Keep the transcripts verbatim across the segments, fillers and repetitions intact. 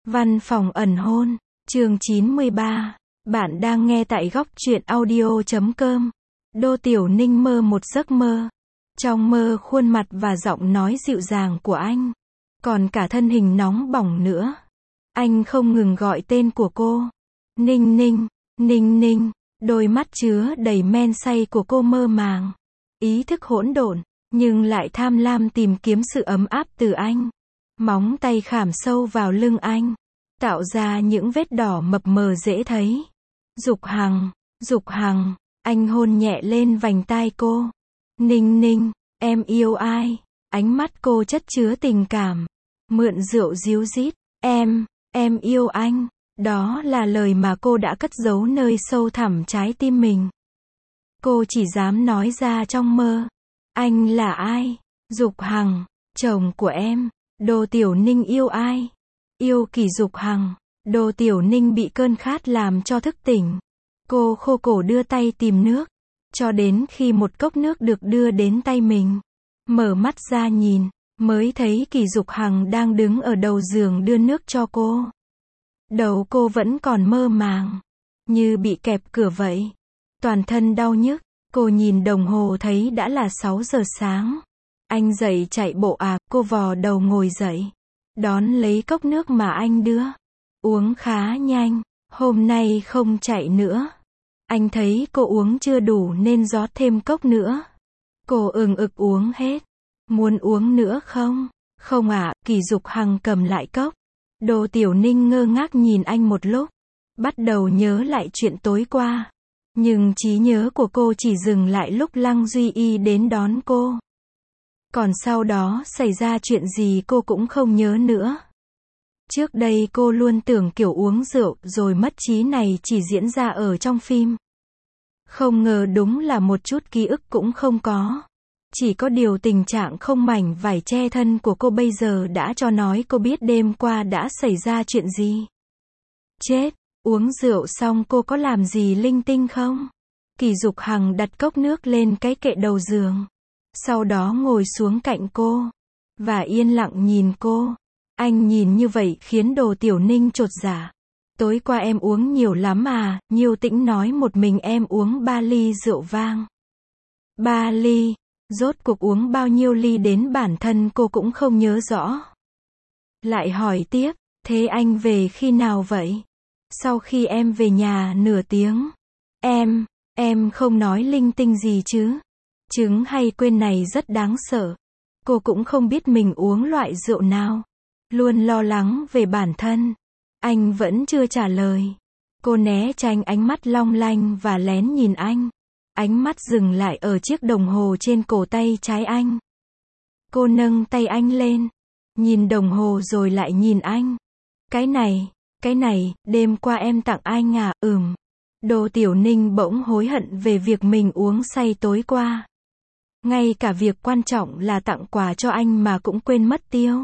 Văn phòng ẩn hôn, chương chín mươi ba. Bạn đang nghe tại góc truyện audio chấm com. Đô Tiểu Ninh mơ một giấc mơ. Trong mơ khuôn mặt và giọng nói dịu dàng của anh, còn cả thân hình nóng bỏng nữa. Anh không ngừng gọi tên của cô. Ninh Ninh, Ninh Ninh, đôi mắt chứa đầy men say của cô mơ màng. Ý thức hỗn độn, nhưng lại tham lam tìm kiếm sự ấm áp từ anh. Móng tay khảm sâu vào lưng anh, tạo ra những vết đỏ mập mờ dễ thấy. Dục Hằng, Dục Hằng, anh hôn nhẹ lên vành tai cô. Ninh Ninh, em yêu ai? Ánh mắt cô chất chứa tình cảm. Mượn rượu ríu rít, em, em yêu anh. Đó là lời mà cô đã cất giấu nơi sâu thẳm trái tim mình. Cô chỉ dám nói ra trong mơ. Anh là ai? Dục Hằng, chồng của em. Đô Tiểu Ninh yêu ai? Yêu Kỳ Dục Hằng. Đô Tiểu Ninh bị cơn khát làm cho thức tỉnh. Cô khô cổ đưa tay tìm nước, cho đến khi một cốc nước được đưa đến tay mình. Mở mắt ra nhìn, mới thấy Kỳ Dục Hằng đang đứng ở đầu giường đưa nước cho cô. Đầu cô vẫn còn mơ màng, như bị kẹp cửa vậy. Toàn thân đau nhức, cô nhìn đồng hồ thấy đã là sáu giờ sáng. Anh dậy chạy bộ à? Cô vò đầu ngồi dậy, đón lấy cốc nước mà anh đưa. Uống khá nhanh, hôm nay không chạy nữa. Anh thấy cô uống chưa đủ nên rót thêm cốc nữa. Cô ừng ực uống hết. Muốn uống nữa không? Không ạ. Kỳ Dục Hằng cầm lại cốc. Đô Tiểu Ninh ngơ ngác nhìn anh một lúc, bắt đầu nhớ lại chuyện tối qua. Nhưng trí nhớ của cô chỉ dừng lại lúc Lăng Duy Y đến đón cô. Còn sau đó xảy ra chuyện gì cô cũng không nhớ nữa. Trước đây cô luôn tưởng kiểu uống rượu rồi mất trí này chỉ diễn ra ở trong phim. Không ngờ đúng là một chút ký ức cũng không có. Chỉ có điều tình trạng không mảnh vải che thân của cô bây giờ đã cho nói cô biết đêm qua đã xảy ra chuyện gì. Chết, uống rượu xong cô có làm gì linh tinh không? Kỳ Dục Hằng đặt cốc nước lên cái kệ đầu giường. Sau đó ngồi xuống cạnh cô, và yên lặng nhìn cô. Anh nhìn như vậy khiến Đô Tiểu Ninh chột dạ. Tối qua em uống nhiều lắm à? Nhiêu Tĩnh nói một mình em uống ba ly rượu vang. Ba ly? Rốt cuộc uống bao nhiêu ly đến bản thân cô cũng không nhớ rõ. Lại hỏi tiếp, thế anh về khi nào vậy? Sau khi em về nhà nửa tiếng. Em, em không nói linh tinh gì chứ? Chứng hay quên này rất đáng sợ. Cô cũng không biết mình uống loại rượu nào. Luôn lo lắng về bản thân. Anh vẫn chưa trả lời. Cô né tránh ánh mắt long lanh và lén nhìn anh. Ánh mắt dừng lại ở chiếc đồng hồ trên cổ tay trái anh. Cô nâng tay anh lên, nhìn đồng hồ rồi lại nhìn anh. Cái này, cái này, đêm qua em tặng anh à? Ừm. Đô Tiểu Ninh bỗng hối hận về việc mình uống say tối qua. Ngay cả việc quan trọng là tặng quà cho anh mà cũng quên mất tiêu.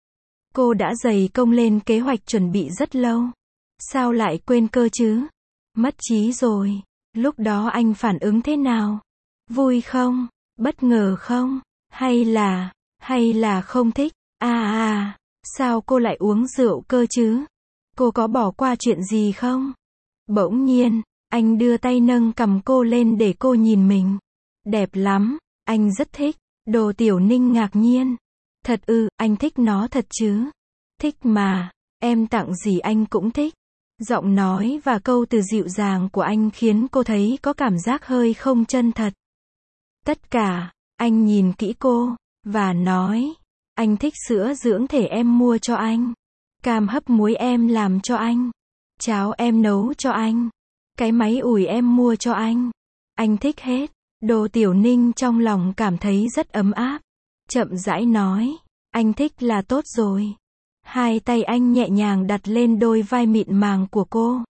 Cô đã dày công lên kế hoạch chuẩn bị rất lâu. Sao lại quên cơ chứ? Mất trí rồi. Lúc đó anh phản ứng thế nào? Vui không? Bất ngờ không? Hay là, hay là không thích? À à, sao cô lại uống rượu cơ chứ? Cô có bỏ qua chuyện gì không? Bỗng nhiên, anh đưa tay nâng cằm cô lên để cô nhìn mình. Đẹp lắm, anh rất thích. Đô Tiểu Ninh ngạc nhiên. Thật ư, anh thích nó thật chứ? Thích mà, em tặng gì anh cũng thích. Giọng nói và câu từ dịu dàng của anh khiến cô thấy có cảm giác hơi không chân thật. Tất cả, anh nhìn kỹ cô, và nói, anh thích sữa dưỡng thể em mua cho anh. Cam hấp muối em làm cho anh. Cháo em nấu cho anh. Cái máy ủi em mua cho anh. Anh thích hết. Đô Tiểu Ninh trong lòng cảm thấy rất ấm áp. Chậm rãi nói, anh thích là tốt rồi. Hai tay anh nhẹ nhàng đặt lên đôi vai mịn màng của cô.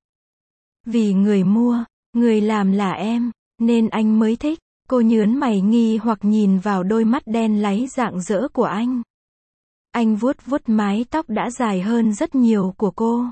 Vì người mua, người làm là em, nên anh mới thích. Cô nhớn mày nghi hoặc nhìn vào đôi mắt đen láy rạng rỡ của anh. Anh vuốt vuốt mái tóc đã dài hơn rất nhiều của cô.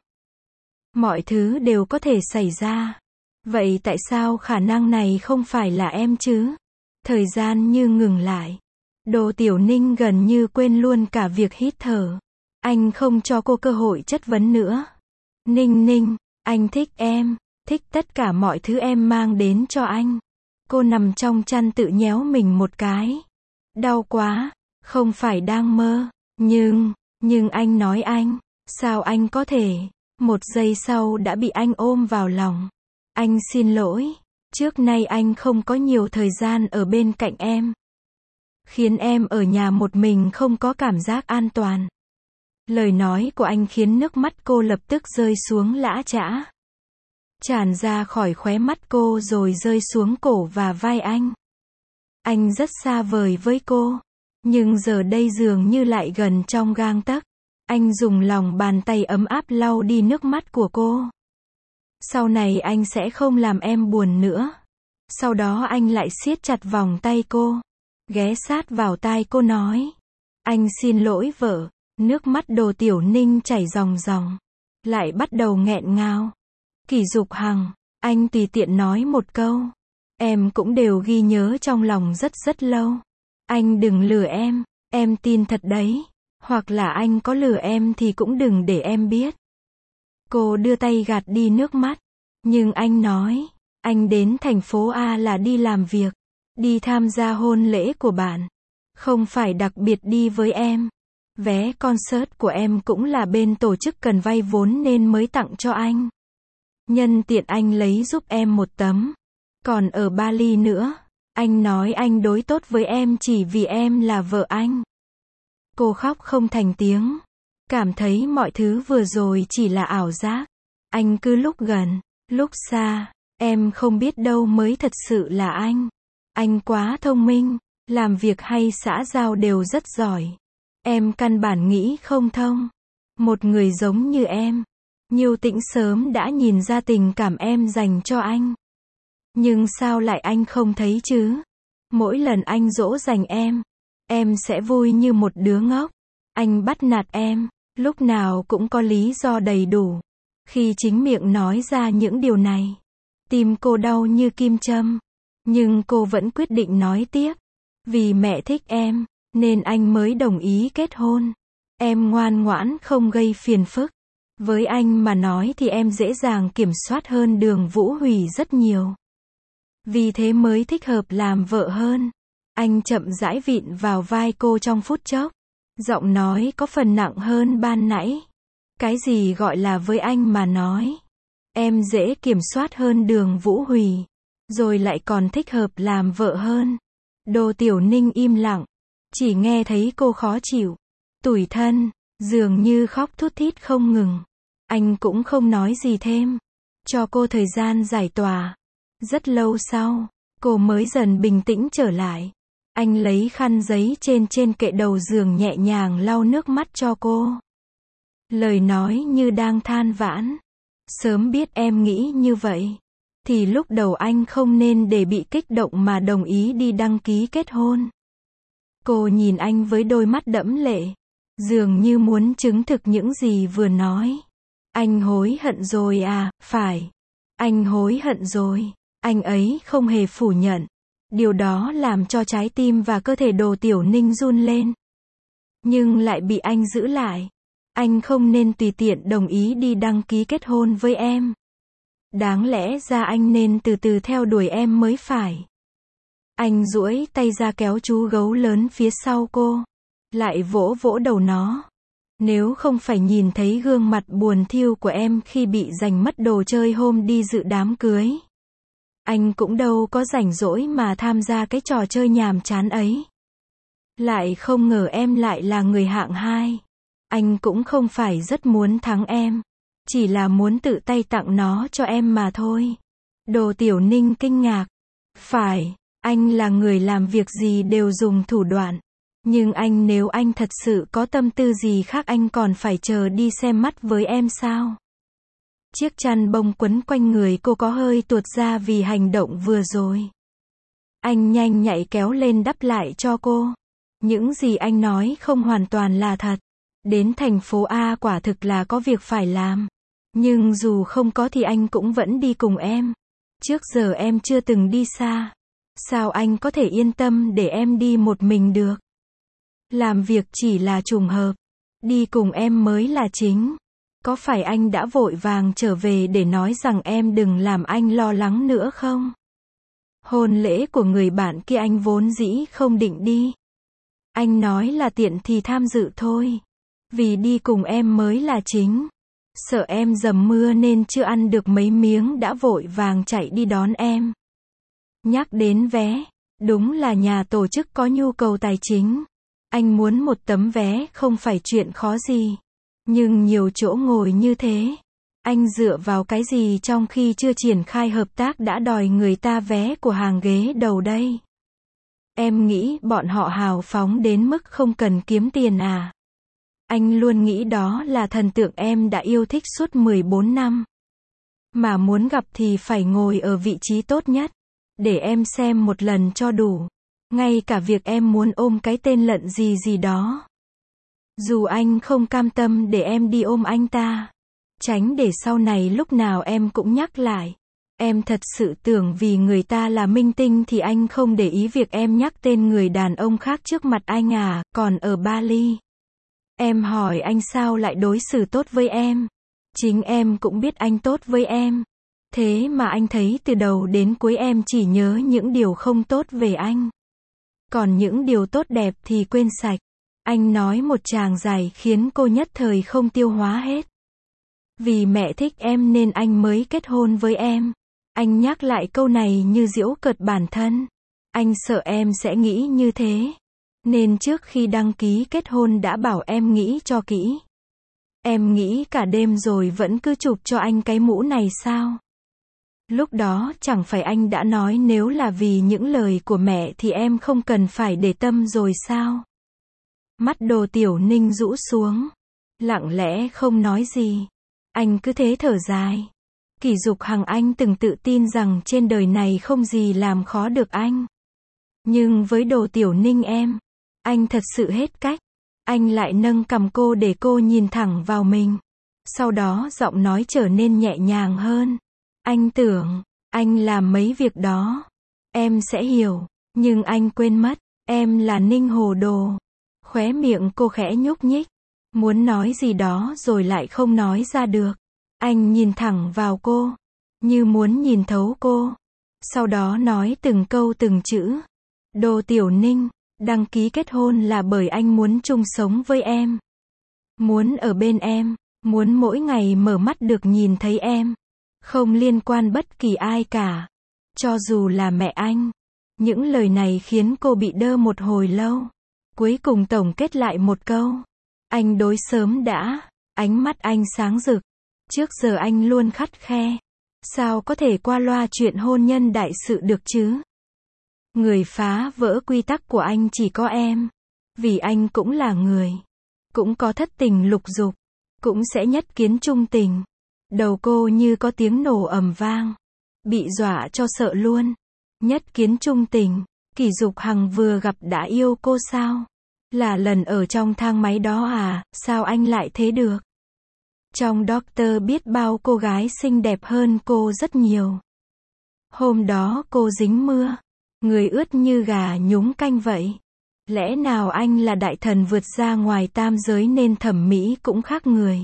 Mọi thứ đều có thể xảy ra. Vậy tại sao khả năng này không phải là em chứ? Thời gian như ngừng lại. Đô Tiểu Ninh gần như quên luôn cả việc hít thở. Anh không cho cô cơ hội chất vấn nữa. Ninh Ninh, anh thích em, thích tất cả mọi thứ em mang đến cho anh. Cô nằm trong chăn tự nhéo mình một cái. Đau quá, không phải đang mơ. Nhưng, nhưng anh nói anh, sao anh có thể? Một giây sau đã bị anh ôm vào lòng. Anh xin lỗi, trước nay anh không có nhiều thời gian ở bên cạnh em. Khiến em ở nhà một mình không có cảm giác an toàn. Lời nói của anh khiến nước mắt cô lập tức rơi xuống lã chã. Tràn ra khỏi khóe mắt cô rồi rơi xuống cổ và vai anh. Anh rất xa vời với cô. Nhưng giờ đây dường như lại gần trong gang tấc. Anh dùng lòng bàn tay ấm áp lau đi nước mắt của cô. Sau này anh sẽ không làm em buồn nữa. Sau đó anh lại siết chặt vòng tay cô. Ghé sát vào tai cô nói. Anh xin lỗi vợ. Nước mắt Đồ Tiểu Ninh chảy ròng ròng. Lại bắt đầu nghẹn ngào. Kỷ Dục Hằng, anh tùy tiện nói một câu. Em cũng đều ghi nhớ trong lòng rất rất lâu. Anh đừng lừa em, em tin thật đấy. Hoặc là anh có lừa em thì cũng đừng để em biết. Cô đưa tay gạt đi nước mắt. Nhưng anh nói, anh đến thành phố A là đi làm việc. Đi tham gia hôn lễ của bạn. Không phải đặc biệt đi với em. Vé concert của em cũng là bên tổ chức cần vay vốn nên mới tặng cho anh. Nhân tiện anh lấy giúp em một tấm. Còn ở Bali nữa, anh nói anh đối tốt với em chỉ vì em là vợ anh. Cô khóc không thành tiếng. Cảm thấy mọi thứ vừa rồi chỉ là ảo giác. Anh cứ lúc gần, lúc xa. Em không biết đâu mới thật sự là anh. Anh quá thông minh. Làm việc hay xã giao đều rất giỏi. Em căn bản nghĩ không thông. Một người giống như em. Nhiêu Tĩnh sớm đã nhìn ra tình cảm em dành cho anh. Nhưng sao lại anh không thấy chứ? Mỗi lần anh dỗ dành em, em sẽ vui như một đứa ngốc. Anh bắt nạt em, lúc nào cũng có lý do đầy đủ. Khi chính miệng nói ra những điều này, tim cô đau như kim châm. Nhưng cô vẫn quyết định nói tiếp. Vì mẹ thích em, nên anh mới đồng ý kết hôn. Em ngoan ngoãn không gây phiền phức. Với anh mà nói thì em dễ dàng kiểm soát hơn Đường Vũ Hủy rất nhiều. Vì thế mới thích hợp làm vợ hơn. Anh chậm rãi vịn vào vai cô trong phút chốc. Giọng nói có phần nặng hơn ban nãy. Cái gì gọi là với anh mà nói. Em dễ kiểm soát hơn Đường Vũ Hủy. Rồi lại còn thích hợp làm vợ hơn. Đồ Tiểu Ninh im lặng. Chỉ nghe thấy cô khó chịu. Tủi thân. Dường như khóc thút thít không ngừng. Anh cũng không nói gì thêm. Cho cô thời gian giải tỏa. Rất lâu sau, cô mới dần bình tĩnh trở lại. Anh lấy khăn giấy trên trên kệ đầu giường nhẹ nhàng lau nước mắt cho cô. Lời nói như đang than vãn. Sớm biết em nghĩ như vậy. Thì lúc đầu anh không nên để bị kích động mà đồng ý đi đăng ký kết hôn. Cô nhìn anh với đôi mắt đẫm lệ. Dường như muốn chứng thực những gì vừa nói. Anh hối hận rồi à, phải. Anh hối hận rồi. Anh ấy không hề phủ nhận. Điều đó làm cho trái tim và cơ thể Đồ Tiểu Ninh run lên. Nhưng lại bị anh giữ lại. Anh không nên tùy tiện đồng ý đi đăng ký kết hôn với em. Đáng lẽ ra anh nên từ từ theo đuổi em mới phải. Anh duỗi tay ra kéo chú gấu lớn phía sau cô. Lại vỗ vỗ đầu nó. Nếu không phải nhìn thấy gương mặt buồn thiu của em khi bị giành mất đồ chơi hôm đi dự đám cưới. Anh cũng đâu có rảnh rỗi mà tham gia cái trò chơi nhàm chán ấy. Lại không ngờ em lại là người hạng hai. Anh cũng không phải rất muốn thắng em. Chỉ là muốn tự tay tặng nó cho em mà thôi. Đồ Tiểu Ninh kinh ngạc. Phải, anh là người làm việc gì đều dùng thủ đoạn. Nhưng anh nếu anh thật sự có tâm tư gì khác anh còn phải chờ đi xem mắt với em sao? Chiếc chăn bông quấn quanh người cô có hơi tuột ra vì hành động vừa rồi. Anh nhanh nhạy kéo lên đắp lại cho cô. Những gì anh nói không hoàn toàn là thật. Đến thành phố A quả thực là có việc phải làm. Nhưng dù không có thì anh cũng vẫn đi cùng em. Trước giờ em chưa từng đi xa. Sao anh có thể yên tâm để em đi một mình được? Làm việc chỉ là trùng hợp. Đi cùng em mới là chính. Có phải anh đã vội vàng trở về để nói rằng em đừng làm anh lo lắng nữa không? Hôn lễ của người bạn kia anh vốn dĩ không định đi. Anh nói là tiện thì tham dự thôi. Vì đi cùng em mới là chính. Sợ em dầm mưa nên chưa ăn được mấy miếng đã vội vàng chạy đi đón em. Nhắc đến vé, đúng là nhà tổ chức có nhu cầu tài chính. Anh muốn một tấm vé không phải chuyện khó gì. Nhưng nhiều chỗ ngồi như thế, anh dựa vào cái gì trong khi chưa triển khai hợp tác đã đòi người ta vé của hàng ghế đầu đây? Em nghĩ bọn họ hào phóng đến mức không cần kiếm tiền à? Anh luôn nghĩ đó là thần tượng em đã yêu thích suốt mười bốn năm. Mà muốn gặp thì phải ngồi ở vị trí tốt nhất. Để em xem một lần cho đủ. Ngay cả việc em muốn ôm cái tên lận gì gì đó. Dù anh không cam tâm để em đi ôm anh ta. Tránh để sau này lúc nào em cũng nhắc lại. Em thật sự tưởng vì người ta là minh tinh thì anh không để ý việc em nhắc tên người đàn ông khác trước mặt anh à, còn ở Bali. Em hỏi anh sao lại đối xử tốt với em. Chính em cũng biết anh tốt với em. Thế mà anh thấy từ đầu đến cuối em chỉ nhớ những điều không tốt về anh. Còn những điều tốt đẹp thì quên sạch. Anh nói một tràng dài khiến cô nhất thời không tiêu hóa hết. Vì mẹ thích em nên anh mới kết hôn với em. Anh nhắc lại câu này như giễu cợt bản thân. Anh sợ em sẽ nghĩ như thế. Nên trước khi đăng ký kết hôn đã bảo em nghĩ cho kỹ. Em nghĩ cả đêm rồi vẫn cứ chụp cho anh cái mũ này sao? Lúc đó chẳng phải anh đã nói nếu là vì những lời của mẹ thì em không cần phải để tâm rồi sao? Mắt Đồ Tiểu Ninh rũ xuống. Lặng lẽ không nói gì. Anh cứ thế thở dài. Kỷ Dục Hằng anh từng tự tin rằng trên đời này không gì làm khó được anh. Nhưng với Đồ Tiểu Ninh em, anh thật sự hết cách. Anh lại nâng cằm cô để cô nhìn thẳng vào mình. Sau đó giọng nói trở nên nhẹ nhàng hơn. Anh tưởng, anh làm mấy việc đó. Em sẽ hiểu, nhưng anh quên mất, em là Ninh Hồ Đồ. Khóe miệng cô khẽ nhúc nhích. Muốn nói gì đó rồi lại không nói ra được. Anh nhìn thẳng vào cô, như muốn nhìn thấu cô. Sau đó nói từng câu từng chữ. Đồ Tiểu Ninh, đăng ký kết hôn là bởi anh muốn chung sống với em. Muốn ở bên em, muốn mỗi ngày mở mắt được nhìn thấy em. Không liên quan bất kỳ ai cả. Cho dù là mẹ anh. Những lời này khiến cô bị đơ một hồi lâu. Cuối cùng tổng kết lại một câu. Anh đối sớm đã. Ánh mắt anh sáng rực. Trước giờ anh luôn khắt khe. Sao có thể qua loa chuyện hôn nhân đại sự được chứ? Người phá vỡ quy tắc của anh chỉ có em. Vì anh cũng là người. Cũng có thất tình lục dục. Cũng sẽ nhất kiến chung tình. Đầu cô như có tiếng nổ ầm vang. Bị dọa cho sợ luôn. Nhất kiến chung tình. Kỷ Dục Hằng vừa gặp đã yêu cô sao? Là lần ở trong thang máy đó à? Sao anh lại thế được? Trong Doctor biết bao cô gái xinh đẹp hơn cô rất nhiều. Hôm đó cô dính mưa. Người ướt như gà nhúng canh vậy. Lẽ nào anh là đại thần vượt ra ngoài tam giới nên thẩm mỹ cũng khác người?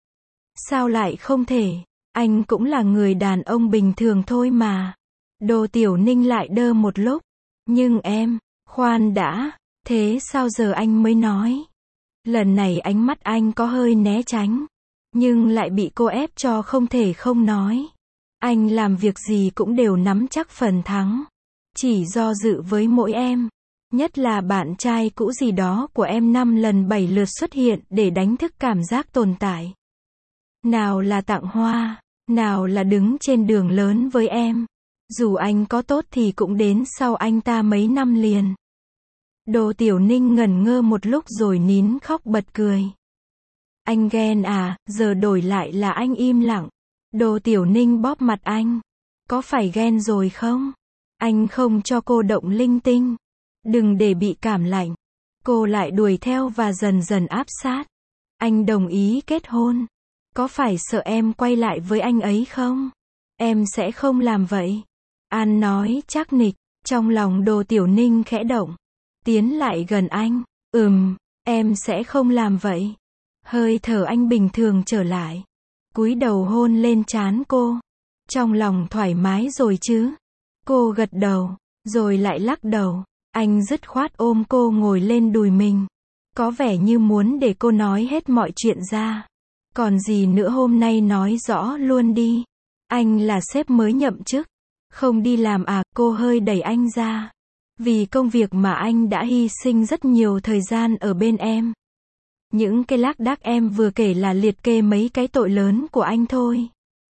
Sao lại không thể? Anh cũng là người đàn ông bình thường thôi mà. Đồ Tiểu Ninh lại đơ một lúc. Nhưng em, khoan đã, thế sao giờ anh mới nói? Lần này ánh mắt anh có hơi né tránh. Nhưng lại bị cô ép cho không thể không nói. Anh làm việc gì cũng đều nắm chắc phần thắng. Chỉ do dự với mỗi em. Nhất là bạn trai cũ gì đó của em năm lần bảy lượt xuất hiện để đánh thức cảm giác tồn tại. Nào là tặng hoa, nào là đứng trên đường lớn với em. Dù anh có tốt thì cũng đến sau anh ta mấy năm liền. Đồ Tiểu Ninh ngẩn ngơ một lúc rồi nín khóc bật cười. Anh ghen à, giờ đổi lại là anh im lặng. Đồ Tiểu Ninh bóp mặt anh. Có phải ghen rồi không? Anh không cho cô động linh tinh. Đừng để bị cảm lạnh. Cô lại đuổi theo và dần dần áp sát. Anh đồng ý kết hôn. Có phải sợ em quay lại với anh ấy không? Em sẽ không làm vậy. An nói chắc nịch. Trong lòng Đồ Tiểu Ninh khẽ động. Tiến lại gần anh. Ừm, em sẽ không làm vậy. Hơi thở anh bình thường trở lại. Cúi đầu hôn lên trán cô. Trong lòng thoải mái rồi chứ? Cô gật đầu, rồi lại lắc đầu. Anh dứt khoát ôm cô ngồi lên đùi mình. Có vẻ như muốn để cô nói hết mọi chuyện ra. Còn gì nữa, hôm nay nói rõ luôn đi. Anh là sếp mới nhậm chức. Không đi làm à? Cô hơi đẩy anh ra. Vì công việc mà anh đã hy sinh rất nhiều thời gian ở bên em. Những cái lác đác em vừa kể là liệt kê mấy cái tội lớn của anh thôi.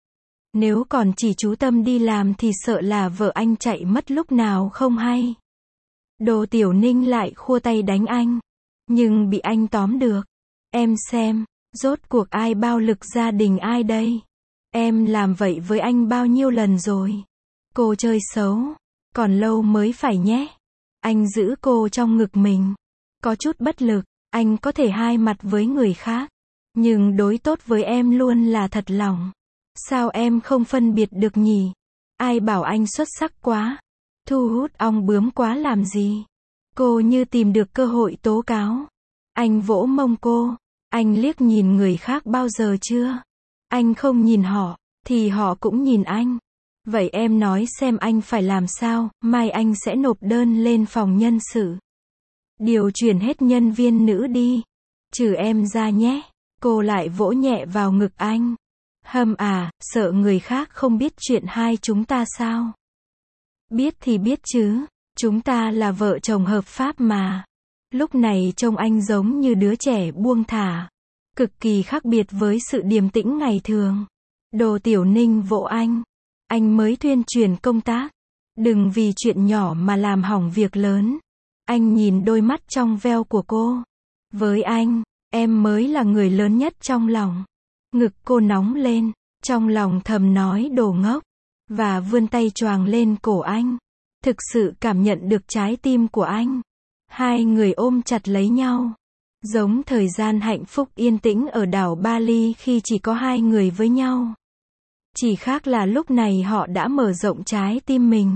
Nếu còn chỉ chú tâm đi làm thì sợ là vợ anh chạy mất lúc nào không hay. Đồ Tiểu Ninh lại khua tay đánh anh. Nhưng bị anh tóm được. Em xem, rốt cuộc ai bao lực gia đình ai đây? Em làm vậy với anh bao nhiêu lần rồi? Cô chơi xấu. Còn lâu mới phải nhé. Anh giữ cô trong ngực mình. Có chút bất lực. Anh có thể hai mặt với người khác. Nhưng đối tốt với em luôn là thật lòng. Sao em không phân biệt được nhỉ? Ai bảo anh xuất sắc quá? Thu hút ong bướm quá làm gì? Cô như tìm được cơ hội tố cáo. Anh vỗ mông cô. Anh liếc nhìn người khác bao giờ chưa? Anh không nhìn họ, thì họ cũng nhìn anh. Vậy em nói xem anh phải làm sao? Mai anh sẽ nộp đơn lên phòng nhân sự. Điều chuyển hết nhân viên nữ đi. Trừ em ra nhé. Cô lại vỗ nhẹ vào ngực anh. Hâm à, sợ người khác không biết chuyện hai chúng ta sao? Biết thì biết chứ. Chúng ta là vợ chồng hợp pháp mà. Lúc này trông anh giống như đứa trẻ buông thả. Cực kỳ khác biệt với sự điềm tĩnh ngày thường. Đồ Tiểu Ninh vỗ anh. Anh mới tuyên truyền công tác. Đừng vì chuyện nhỏ mà làm hỏng việc lớn. Anh nhìn đôi mắt trong veo của cô. Với anh, em mới là người lớn nhất trong lòng. Ngực cô nóng lên. Trong lòng thầm nói đồ ngốc. Và vươn tay choàng lên cổ anh. Thực sự cảm nhận được trái tim của anh. Hai người ôm chặt lấy nhau. Giống thời gian hạnh phúc yên tĩnh ở đảo Bali khi chỉ có hai người với nhau. Chỉ khác là lúc này họ đã mở rộng trái tim mình.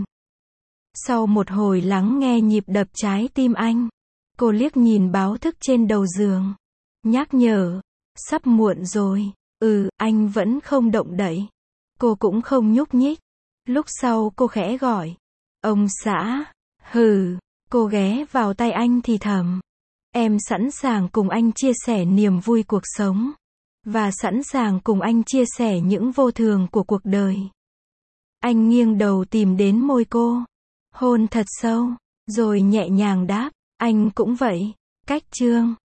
Sau một hồi lắng nghe nhịp đập trái tim anh, cô liếc nhìn báo thức trên đầu giường. Nhắc nhở, sắp muộn rồi. Ừ, anh vẫn không động đậy. Cô cũng không nhúc nhích. Lúc sau cô khẽ gọi. Ông xã. Hừ. Cô ghé vào tay anh thì thầm. Em sẵn sàng cùng anh chia sẻ niềm vui cuộc sống. Và sẵn sàng cùng anh chia sẻ những vô thường của cuộc đời. Anh nghiêng đầu tìm đến môi cô. Hôn thật sâu. Rồi nhẹ nhàng đáp. Anh cũng vậy. Cách chương.